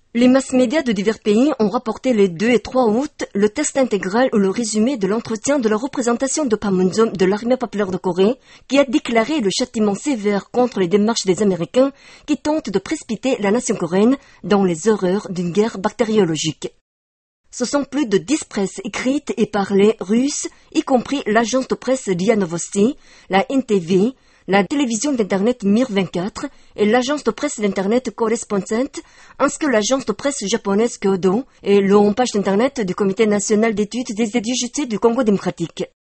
Les mass-médias de divers pays ont rapporté les 2 et 3 août le test intégral ou le résumé de l'entretien de la représentation de Panmunjom de l'armée populaire de Corée qui a déclaré le châtiment sévère contre les démarches des Américains qui tentent de précipiter la nation coréenne dans les horreurs d'une guerre bactériologique. Ce sont plus de 10 presses écrites et parlées russes, y compris l'agence de presse RIA Novosti, la NTV, la télévision d'Internet Mir 24 et l'agence de presse d'Internet Correspondent, ainsi que l'agence de presse japonaise Kyodo et le homepage d'Internet du Comité national d'études des études du Congo démocratique.